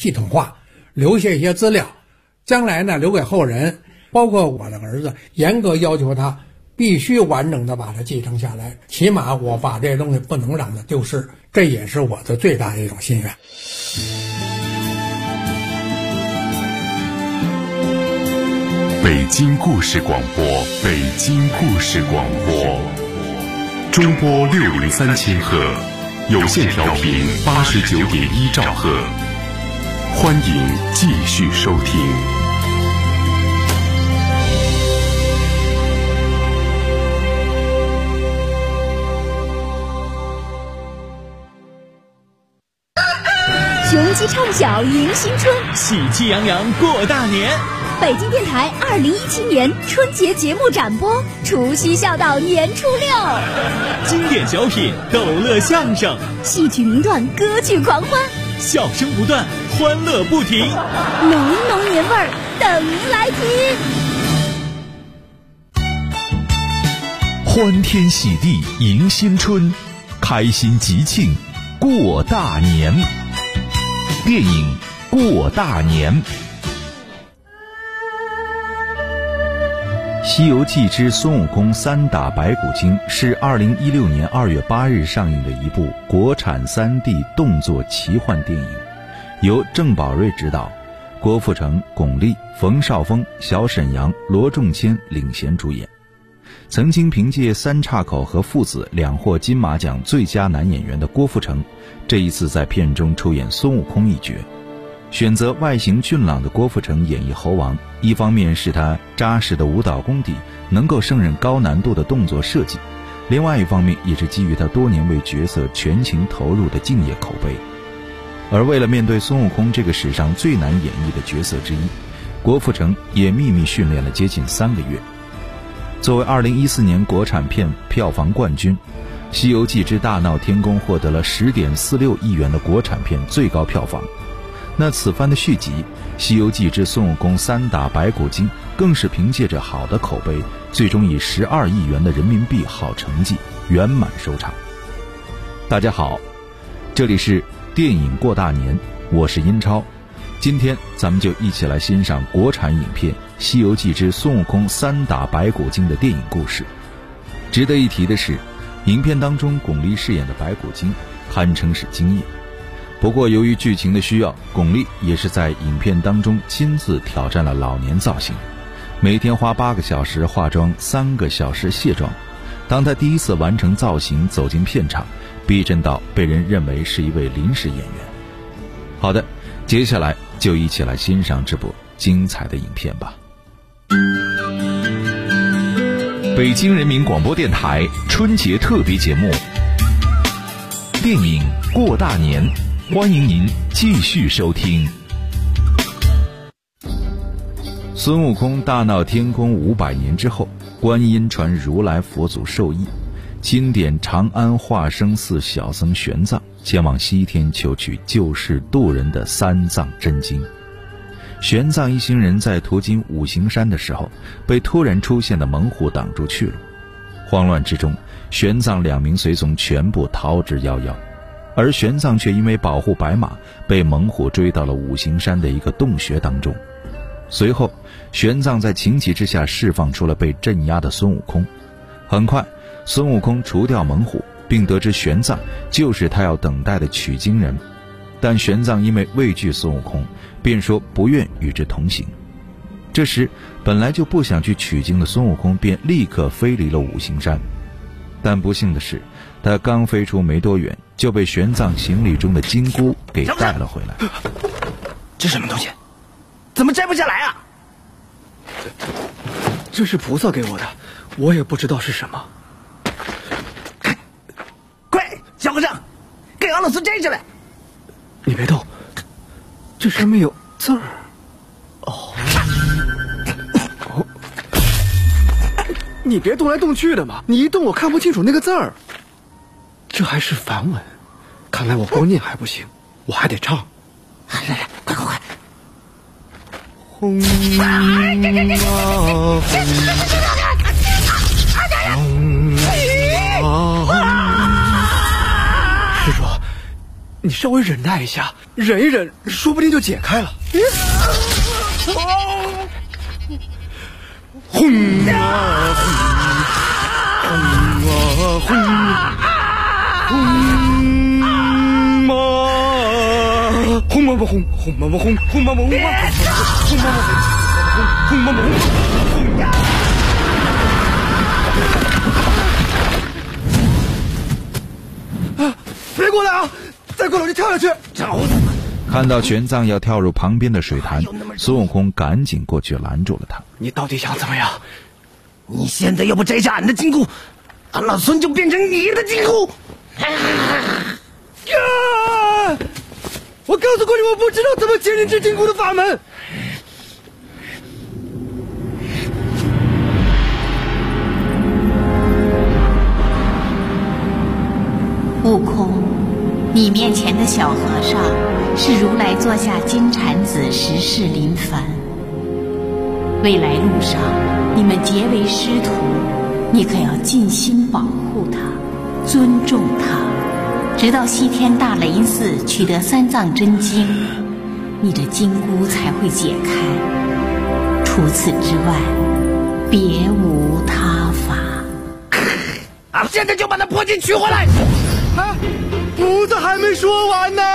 系统化，留下一些资料，将来呢留给后人，包括我的儿子，严格要求他必须完整的把它继承下来，起码我把这东西不能让它丢失，这也是我的最大的一种心愿。 北京故事广播，北京故事广播，中波603千赫，有线调频89.1兆赫，欢迎继续收听。 雄鸡唱晓迎新春， 喜气洋洋过大年。 北京电台2017年春节节目展播，除夕笑到年初6， 经典小品、逗乐相声、 戏曲名段、歌剧狂欢， 笑声不断，欢乐不停， 浓浓年味儿等您来听。 欢天喜地迎新春，开心吉庆过大年。电影《过大年》。《西游记之孙悟空3打白骨精》是2016年2月8日上映的一部国产3D 动作奇幻电影，由郑宝瑞执导，郭富城、巩俐、冯绍峰、小沈阳、罗仲谦领衔主演。曾经凭借《三岔口》和《父子》2获金马奖最佳男演员的郭富城，这一次在片中出演孙悟空一角。选择外形俊朗的郭富城演绎猴王，一方面是他扎实的舞蹈功底能够胜任高难度的动作设计，另外一方面也是基于他多年为角色全情投入的敬业口碑。而为了面对孙悟空这个史上最难演绎的角色之一，郭富城也秘密训练了接近3个月。作为2014年国产片票房冠军，《西游记之大闹天宫》获得了10.46亿元的国产片最高票房。那此番的续集《西游记之孙悟空3打白骨精》更是凭借着好的口碑，最终以12亿元的人民币好成绩圆满收场。大家好，这里是电影过大年，我是英超。今天咱们就一起来欣赏国产影片《西游记之孙悟空3打白骨精》的电影故事。值得一提的是，影片当中巩俐饰演的白骨精堪称是惊艳。不过由于剧情的需要，巩俐也是在影片当中亲自挑战了老年造型，每天花8个小时化妆，3个小时卸妆。当她第一次完成造型走进片场，逼真到被人认为是一位临时演员。好的，接下来就一起来欣赏这部精彩的影片吧。北京人民广播电台春节特别节目电影《过大年》，欢迎您继续收听。孙悟空大闹天宫500年之后，观音传如来佛祖授意，钦点长安化生寺小僧玄奘前往西天求取救世渡人的3藏真经。玄奘一行人在途经五行山的时候，被突然出现的猛虎挡住去路。慌乱之中，玄奘2名随从全部逃之夭夭，而玄奘却因为保护白马，被猛虎追到了五行山的一个洞穴当中。随后，玄奘在情急之下释放出了被镇压的孙悟空。很快，孙悟空除掉猛虎，并得知玄奘就是他要等待的取经人，但玄奘因为畏惧孙悟空，便说不愿与之同行。这时，本来就不想去取经的孙悟空便立刻飞离了五行山，但不幸的是，他刚飞出没多远，就被玄奘行李中的金箍给带了回来。 这什么东西？怎么摘不下来啊？ 这是菩萨给我的，我也不知道是什么。 快，小和尚，给敖老师摘下来。 你别动，这上面有字儿。哦，你别动来动去的嘛，你一动我看不清楚那个字儿。这还是梵文，看来我光念还不行，我还得唱。 来，快！ 轰啊！施主， 你稍微忍耐一下，忍一忍，说不定就解开了。轰啊轰，轰啊轰，轰嘛嘛轰，轰嘛嘛轰，轰嘛嘛轰，轰嘛嘛轰，轰嘛嘛轰。啊！别过来啊！再过来我就跳下去！ 看到玄奘要跳入旁边的水潭，孙悟空赶紧过去拦住了他。 你到底想怎么样？ 你现在要不摘下俺的金箍，俺老孙就变成你的金箍！ 我告诉过你，我不知道怎么解你这金箍的法门。 悟空，你面前的小和尚是如来座下金蝉子时世临凡。未来路上你们结为师徒，你可要尽心保护他，尊重他，直到西天大雷寺取得三藏真经，你这金箍才会解开。除此之外，别无他法。 俺现在就把那破镜取回来！ 啊，菩萨还没说完呢。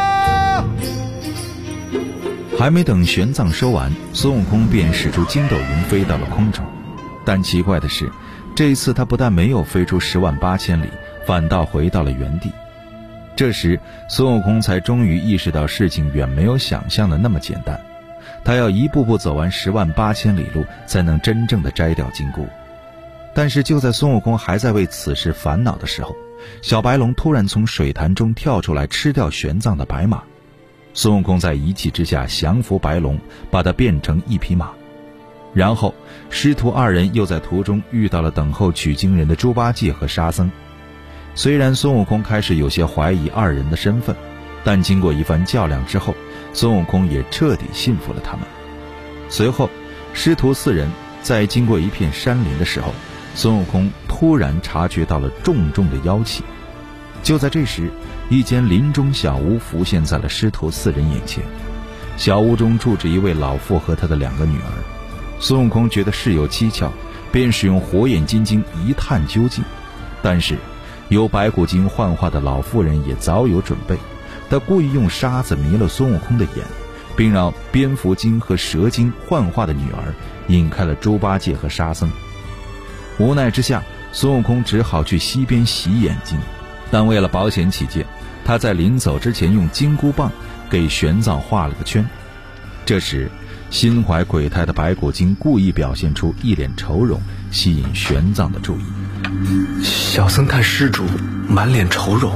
还没等玄奘说完，孙悟空便使出筋斗云飞到了空中。但奇怪的是，这一次他不但没有飞出108000里，反倒回到了原地。这时孙悟空才终于意识到事情远没有想象的那么简单，他要一步步走完108000里路，才能真正的摘掉金箍。但是就在孙悟空还在为此事烦恼的时候，小白龙突然从水潭中跳出来，吃掉玄奘的白马。孙悟空在一气之下降服白龙，把它变成一匹马。然后师徒二人又在途中遇到了等候取经人的猪八戒和沙僧。虽然孙悟空开始有些怀疑二人的身份，但经过一番较量之后，孙悟空也彻底信服了他们。随后师徒四人在经过一片山林的时候，孙悟空突然察觉到了重重的妖气。就在这时，一间林中小屋浮现在了师徒四人眼前。小屋中住着一位老妇和他的2个女儿。孙悟空觉得事有蹊跷，便使用火眼金睛一探究竟。但是由白骨精幻化的老妇人也早有准备，他故意用沙子迷了孙悟空的眼，并让蝙蝠精和蛇精幻化的女儿引开了猪八戒和沙僧。无奈之下，孙悟空只好去溪边洗眼睛，但为了保险起见，他在临走之前用金箍棒给玄奘画了个圈。这时心怀鬼胎的白骨精故意表现出一脸愁容，吸引玄奘的注意。 小僧看施主满脸愁容，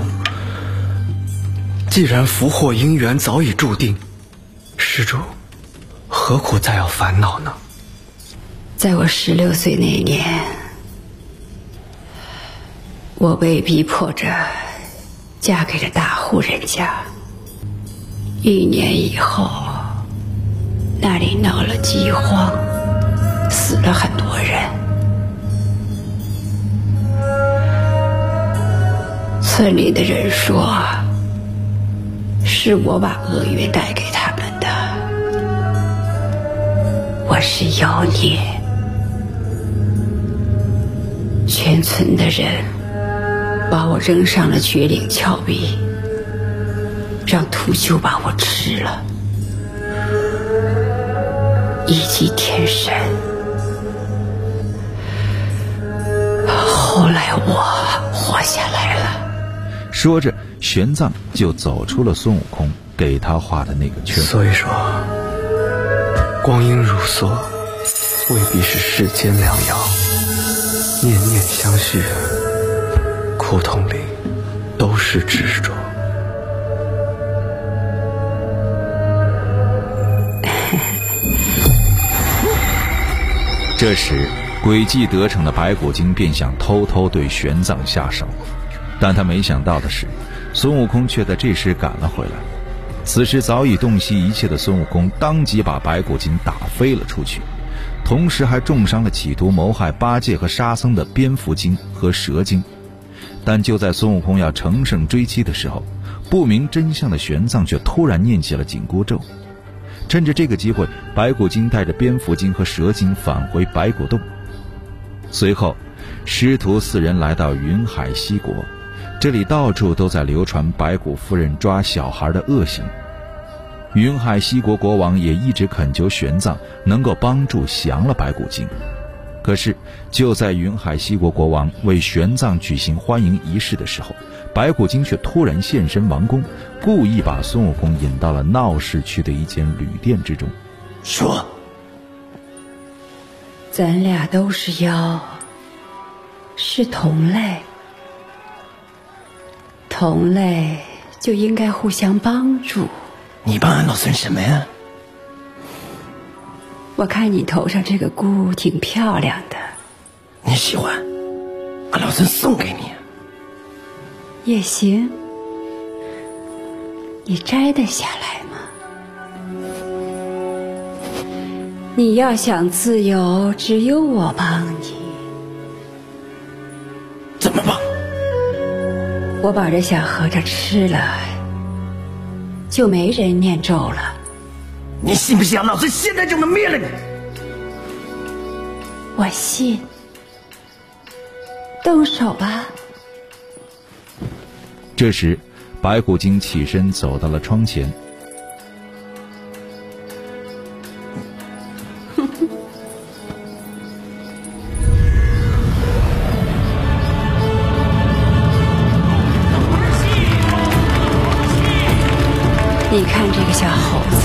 既然福祸姻缘早已注定，施主何苦再要烦恼呢？ 在我16岁那年，我被逼迫着嫁给了大户人家。1年以后，那里闹了饥荒，死了很多人。村里的人说，是我把厄运带给他们的。我是妖孽，全村的人把我扔上了绝岭峭壁，让秃鹫把我吃了，一击天神。后来我活下来了。 说着，玄奘就走出了孙悟空给他画的那个圈。 所以说，光阴如梭，未必是世间良药，念念相续，苦痛里都是执着。 这时诡计得逞的白骨精便想偷偷对玄奘下手，但他没想到的是，孙悟空却在这时赶了回来。此时早已洞悉一切的孙悟空当即把白骨精打飞了出去，同时还重伤了企图谋害八戒和沙僧的蝙蝠精和蛇精。但就在孙悟空要乘胜追击的时候， 不明真相的玄奘却突然念起了紧箍咒。趁着这个机会，白骨精带着蝙蝠精和蛇精返回白骨洞。随后师徒4人来到云海西国，这里到处都在流传白骨夫人抓小孩的恶行。云海西国国王也一直恳求玄奘能够帮助降了白骨精。可是就在云海西国国王为玄奘举行欢迎仪式的时候，白骨精却突然现身王宫，故意把孙悟空引到了闹市区的一间旅店之中。 说， 咱俩都是妖，是同类，同类就应该互相帮助。 你帮俺老孙什么呀？ 我看你头上这个箍挺漂亮的， 你喜欢，俺老孙送给你。 也行，你摘得下来吗？你要想自由，只有我帮你。 怎么帮？ 我把这小和尚吃了，就没人念咒了。 你信不信俺老孙现在就能灭了你？ 我信。动手吧。 这时白骨精起身走到了窗前。 你看这个小猴子，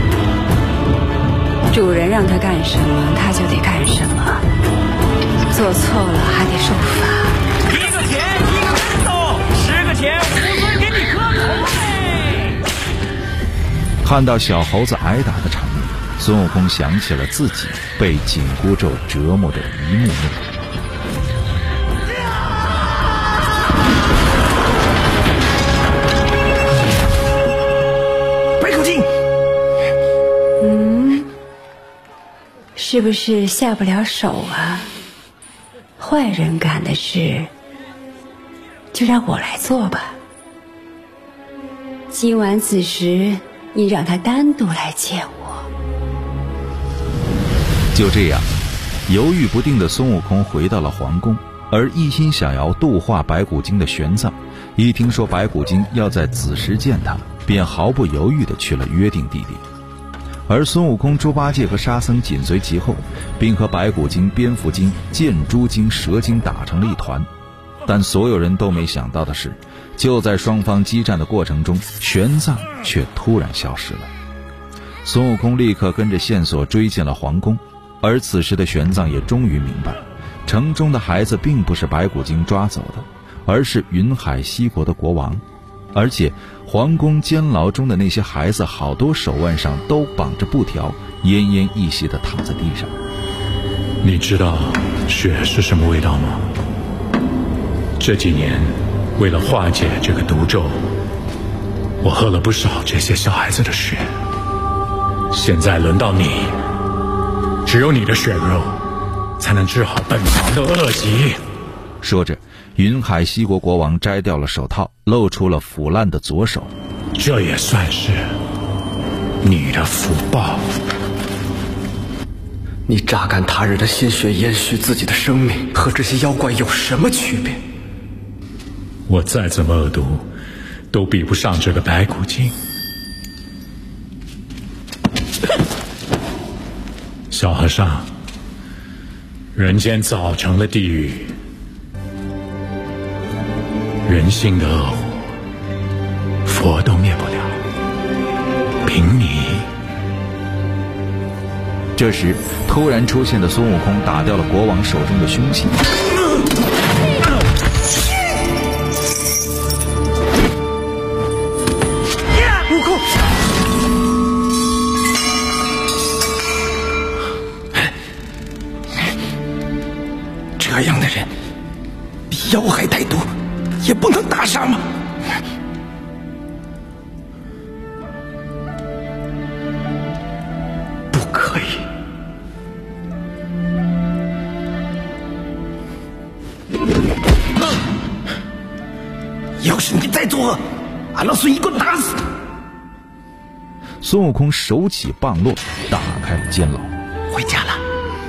主人让他干什么他就得干什么，做错了还得受罚。 1个钱1个石头，10个钱武尊给你磕头嘞！ 看到小猴子挨打的场面，孙悟空想起了自己被紧箍咒折磨的一幕幕。 是不是下不了手啊？坏人干的事，就让我来做吧。今晚子时，你让他单独来见我。 就这样，犹豫不定的孙悟空回到了皇宫，而一心想要度化白骨精的玄奘，一听说白骨精要在子时见他，便毫不犹豫地去了约定地点。而孙悟空、猪八戒和沙僧紧随其后，并和白骨精、蝙蝠精、箭猪精、蛇精打成了一团。但所有人都没想到的是，就在双方激战的过程中，玄奘却突然消失了。孙悟空立刻跟着线索追进了皇宫，而此时的玄奘也终于明白，城中的孩子并不是白骨精抓走的，而是云海西国的国王。而且皇宫监牢中的那些孩子，好多手腕上都绑着布条，奄奄一息地躺在地上。 你知道血是什么味道吗？这几年为了化解这个毒咒，我喝了不少这些小孩子的血。现在轮到你，只有你的血肉才能治好本王的恶疾。 说着，云海西国国王摘掉了手套，露出了腐烂的左手。 这也算是你的福报。 你榨干他人的鲜血，延续自己的生命，和这些妖怪有什么区别？ 我再怎么恶毒，都比不上这个白骨精。小和尚，人间早成了地狱，人性的恶火，佛都灭不了，凭你。 这时，突然出现的孙悟空打掉了国王手中的凶器。 悟空，这样的人比妖还歹毒，也不能打杀吗？ 不可以。 要是你再作恶，俺俺老孙一棍打死。 孙悟空手起棒落，打开了监牢。 回家了。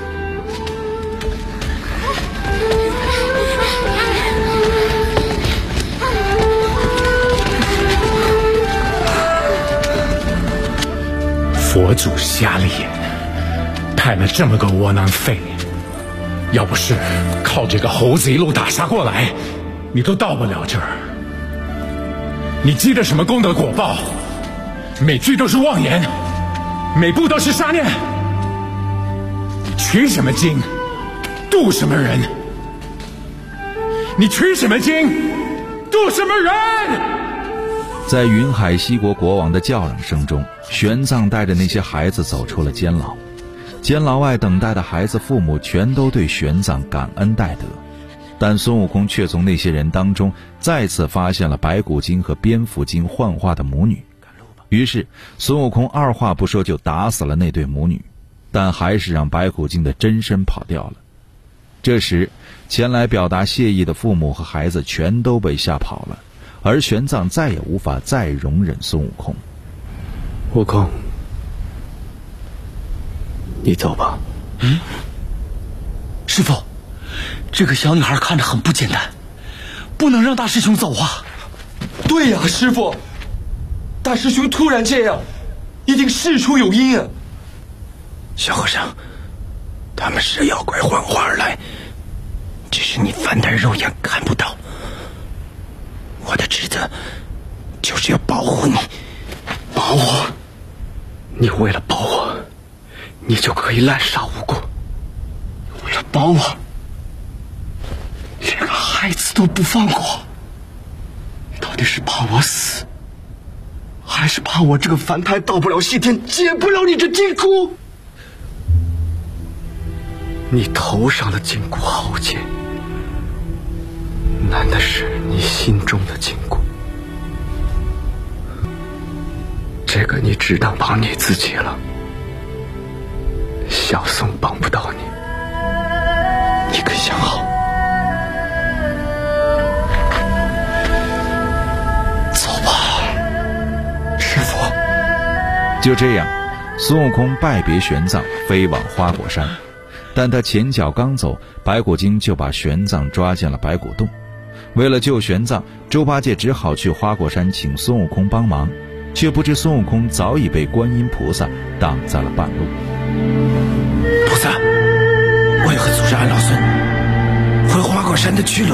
佛祖瞎了眼，派了这么个窝囊废，要不是靠这个猴子一路打杀过来，你都到不了这儿。你积的什么功德果报？每句都是妄言，每步都是杀念。你取什么经，度什么人？你取什么经，度什么人？ 在云海西国国王的叫嚷声中，玄奘带着那些孩子走出了监牢。监牢外等待的孩子父母全都对玄奘感恩戴德，但孙悟空却从那些人当中再次发现了白骨精和蝙蝠精幻化的母女。于是孙悟空二话不说就打死了那对母女，但还是让白骨精的真身跑掉了。这时前来表达谢意的父母和孩子全都被吓跑了，而玄奘再也无法再容忍孙悟空。 悟空，你走吧。 师父，这个小女孩看着很不简单，不能让大师兄走啊。 对呀，师父，大师兄突然这样，一定事出有因啊。 小和尚，他们是妖怪幻化而来，只是你凡胎肉眼看不到。我的职责就是要保护你。 保我？你为了保我，你就可以滥杀无辜？为了保我，连个孩子都不放过？到底是怕我死，还是怕我这个凡胎到不了西天，解不了你这金箍？你头上的金箍好尖，难的是你心中的金箍。这个你只当帮你自己了，小僧帮不到你，你可想好？走吧，师父。 就这样，孙悟空拜别玄奘，飞往花果山。但他前脚刚走，白骨精就把玄奘抓进了白骨洞。为了救玄奘，猪八戒只好去花果山请孙悟空帮忙，却不知孙悟空早已被观音菩萨挡在了半路。 菩萨，为何阻着俺老孙回花果山的去路？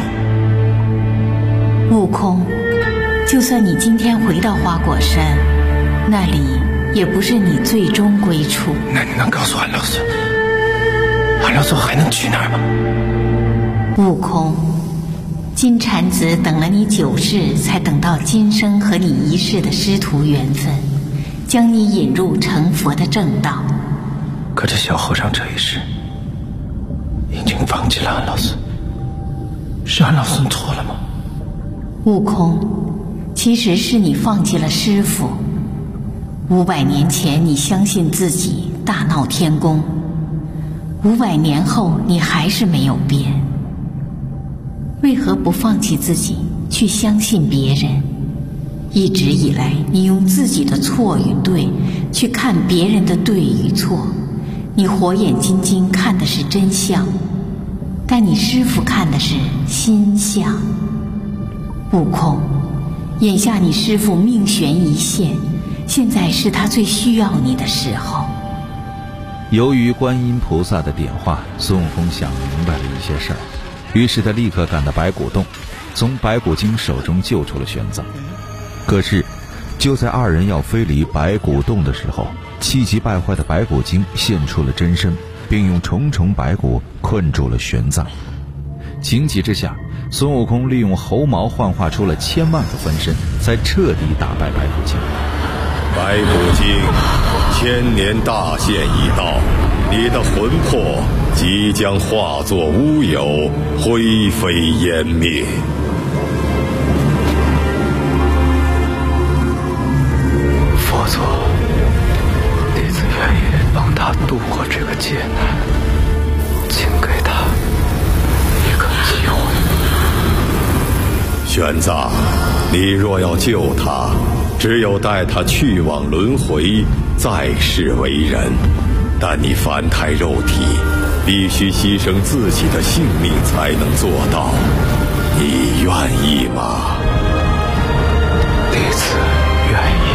悟空，就算你今天回到花果山，那里也不是你最终归处。 那你能告诉俺老孙，俺老孙还能去哪儿吗？ 悟空，金蝉子等了你9世，才等到今生和你一世的师徒缘分，将你引入成佛的正道。 可这小和尚这一世已经放弃了俺老孙，是俺老孙错了吗？ 悟空，其实是你放弃了师父。500年前你相信自己，大闹天宫，500年后你还是没有变。为何不放弃自己，去相信别人？一直以来，你用自己的错与对去看别人的对与错，你火眼金睛看的是真相，但你师父看的是心相。悟空，眼下你师父命悬一线，现在是他最需要你的时候。 由于观音菩萨的点化，孙悟空想明白了一些事儿，于是他立刻赶到白骨洞，从白骨精手中救出了玄奘。可是就在二人要飞离白骨洞的时候，气急败坏的白骨精现出了真身，并用重重白骨困住了玄奘。情急之下，孙悟空利用猴毛幻化出了1000万个分身，才彻底打败白骨精。 白骨精，1000年大限已到，你的魂魄即将化作乌有，灰飞烟灭。 佛祖，弟子愿意帮他度过这个劫难，请给他一个机会。 玄奘， 你若要救他，只有带他去往轮回，再世为人。但你凡胎肉体，必须牺牲自己的性命才能做到。你愿意吗？ 弟子愿意。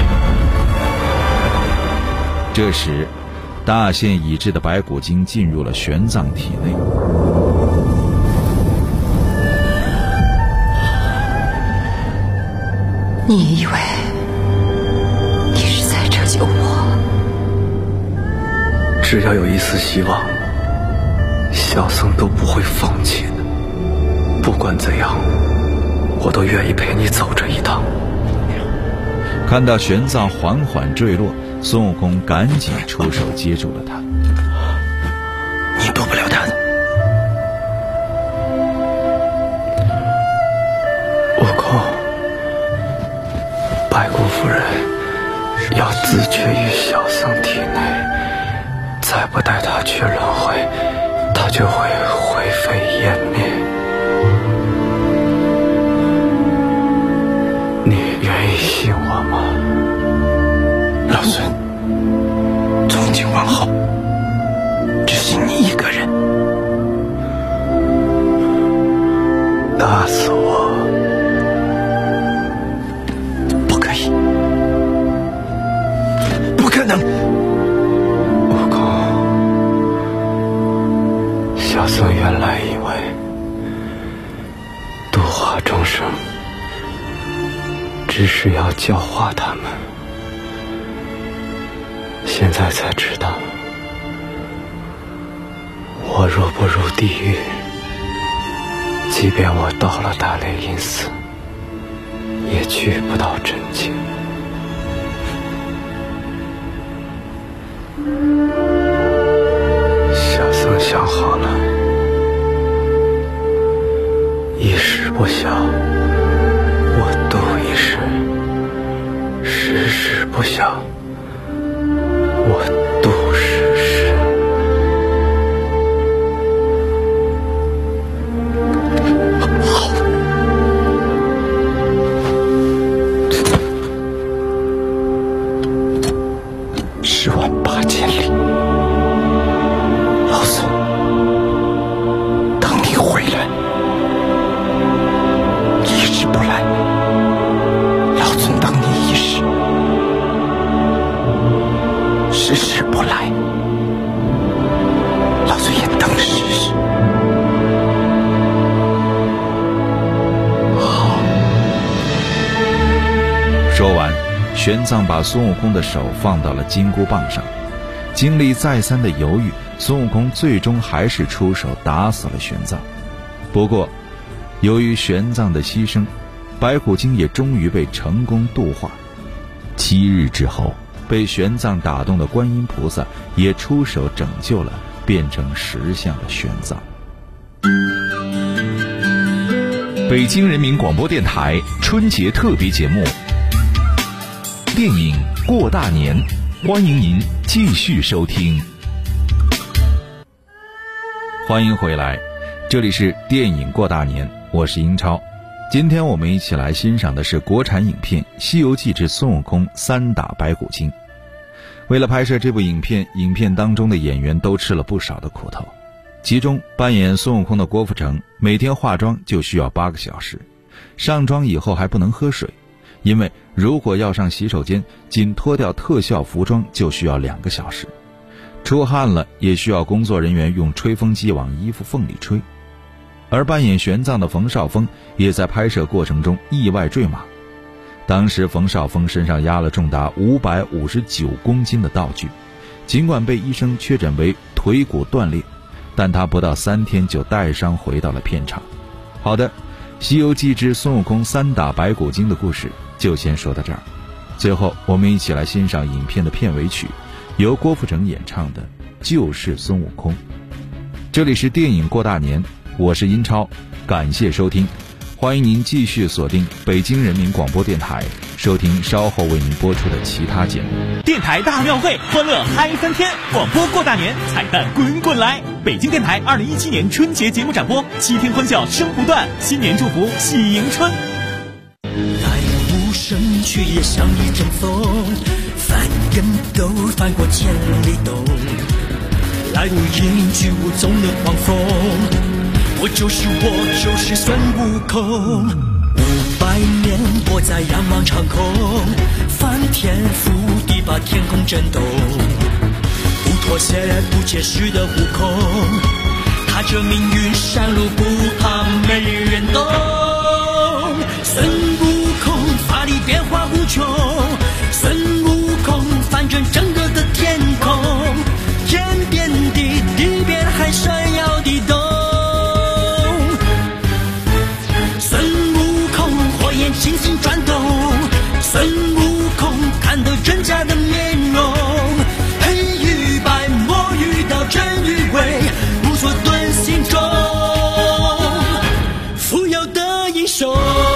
这时，大限已至的白骨精进入了玄奘体内。 你以为你是在拯救我？ 只要有一丝希望，小僧都不会放弃的。不管怎样，我都愿意陪你走这一趟。 看到玄奘缓缓坠落，孙悟空赶紧出手接住了他。 你躲不了他的。 悟空，白骨夫人要自绝于小僧体内，再不带他去轮回，他就会灰飞烟灭。你愿意信我吗？ 老孙从今往后只信你一个人。 打死我不可以，不可能。 悟空，小僧原来以为度化众生只是要教化他们，现在才知道，我若不入地狱，即便我到了大雷音寺，也去不到真境。小僧想好了，一时不孝，我度一时；时时不孝，我度时时。 好，108000里，老孙等你回来。一时不来，老孙等你一时；时时不来，老孙也等时时。 好。 说完，玄奘把孙悟空的手放到了金箍棒上。经历再三的犹豫，孙悟空最终还是出手打死了玄奘。不过，由于玄奘的牺牲，白骨精也终于被成功度化。7日之后，被玄奘打动的观音菩萨也出手拯救了变成石像的玄奘。 北京人民广播电台春节特别节目《电影过大年》，欢迎您继续收听。 欢迎回来，这里是电影过大年，我是英超。今天我们一起来欣赏的是国产影片《西游记之孙悟空3打白骨精》。为了拍摄这部影片，影片当中的演员都吃了不少的苦头。其中扮演孙悟空的郭富城，每天化妆就需要8个小时，上妆以后还不能喝水，因为如果要上洗手间，仅脱掉特效服装就需要2个小时。出汗了也需要工作人员用吹风机往衣服缝里吹。而扮演玄奘的冯绍峰也在拍摄过程中意外坠马。当时冯绍峰身上压了重达559公斤的道具，尽管被医生确诊为腿骨断裂，但他不到3天就带伤回到了片场。好的，《西游记之孙悟空3打白骨精》的故事就先说到这儿。最后我们一起来欣赏影片的片尾曲，由郭富城演唱的《就是孙悟空》。这里是电影过大年，我是英超，感谢收听，欢迎您继续锁定北京人民广播电台，收听稍后为您播出的其他节目。 电台大庙会，欢乐嗨3天，广播过大年，彩蛋滚滚来！北京电台2017年春节节目展播，7天欢笑声不断，新年祝福喜迎春。 进去也像一阵风，凡人都翻过千里洞，来无影去无踪的狂风，我就是孙悟空。500年我在仰望长空，翻天覆地把天空震动，不妥协不解释的悟空，踏着命运上路不怕没人懂。孙悟空法力变化无穷，孙悟空翻转整个的天空，天变地，地变海山摇地动。孙悟空火焰轻轻转动，孙悟空看透真假的面容，黑与白，墨与刀，真与伪，无所遁形中，富有的英雄。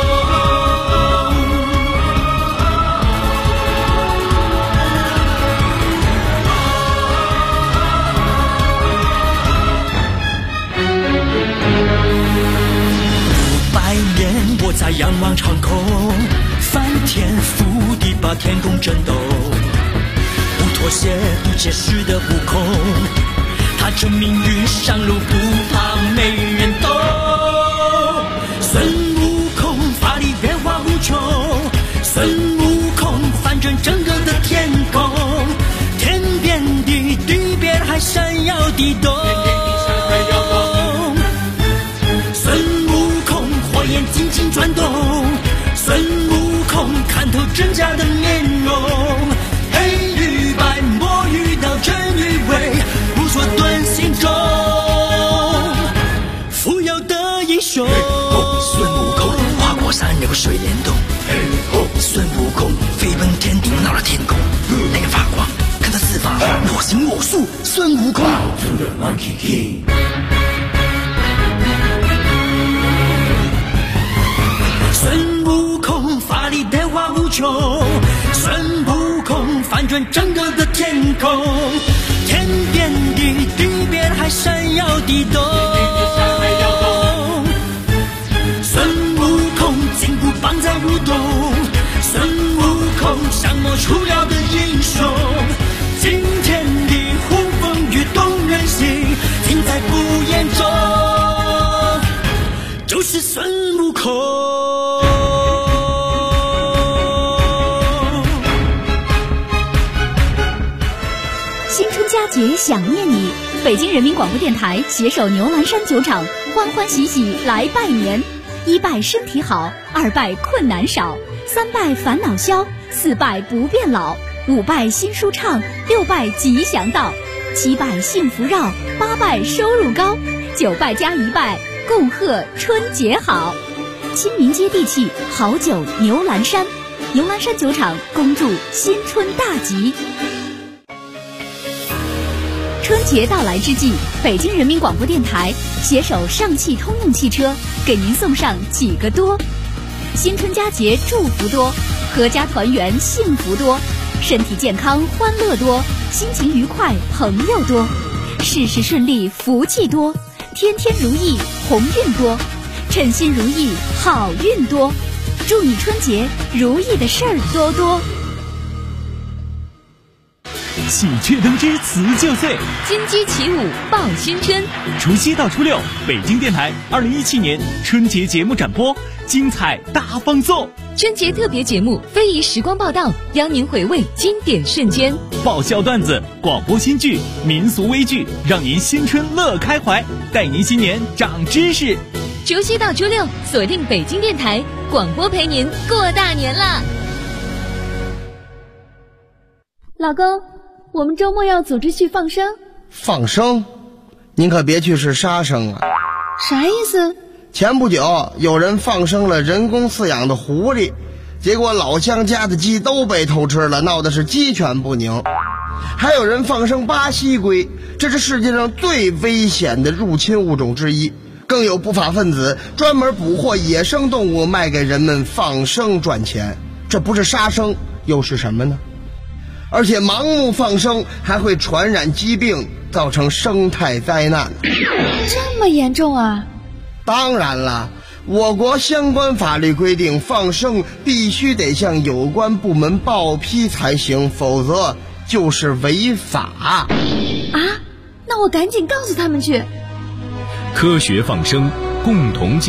我在仰望长空，翻天覆地把天空震动，不妥协不解释的悟空，踏着命运上路不怕没人懂。孙悟空法力变化无穷，孙悟空翻转整个的天空，天变地，地变海山摇地动。眼紧紧转动，孙悟空看透真假的面容，黑与白，墨与刀，真与伪，无所遁形中，富有的英雄。孙悟空跨过山流水帘洞，孙悟空飞奔天顶闹了天宫，那个发光看他四方我行我素，孙悟空孙悟空法力变化无穷，孙悟空翻转整个的天空，天变地，地变海山摇地动。孙悟空金箍棒在舞动，孙悟空降魔除妖的英雄，惊天地，呼风雨，动人心，尽在不言中，就是孙悟空。 佳节想念你，北京人民广播电台携手牛栏山酒厂，欢欢喜喜来拜年。1拜身体好，2拜困难少，3拜烦恼消，4拜不变老，5拜心舒畅，6拜吉祥到，7拜幸福绕，8拜收入高，9拜加1拜，共贺春节好。亲民接地气，好酒牛栏山，牛栏山酒厂恭祝新春大吉。春节到来之际，北京人民广播电台携手上汽通用汽车，给您送上几个多：新春佳节祝福多，阖家团圆幸福多，身体健康欢乐多，心情愉快朋友多，事事顺利福气多，天天如意鸿运多，称心如意好运多，祝你春节如意的事儿多多。 喜鹊登枝辞旧岁， 金鸡起舞报新春。 除夕到初六，北京电台2017年春节节目展播，精彩大放送。 春节特别节目非遗时光报道，邀您回味经典瞬间。 爆笑段子、广播新剧、民俗微剧，让您新春乐开怀，带您新年长知识。 除夕到初六，锁定北京电台广播，陪您过大年啦。 老公，我们周末要组织去放生。 放生？您可别去是杀生啊！ 啥意思？ 前不久有人放生了人工饲养的狐狸，结果老乡家的鸡都被偷吃了，闹得是鸡犬不宁。还有人放生巴西龟，这是世界上最危险的入侵物种之一。更有不法分子专门捕获野生动物卖给人们放生赚钱，这不是杀生又是什么呢？而且盲目放生还会传染疾病，造成生态灾难。 这么严重啊？ 当然了， 我国相关法律规定，放生必须得向有关部门报批才行，否则就是违法。 啊，那我赶紧告诉他们去。 科学放生，共同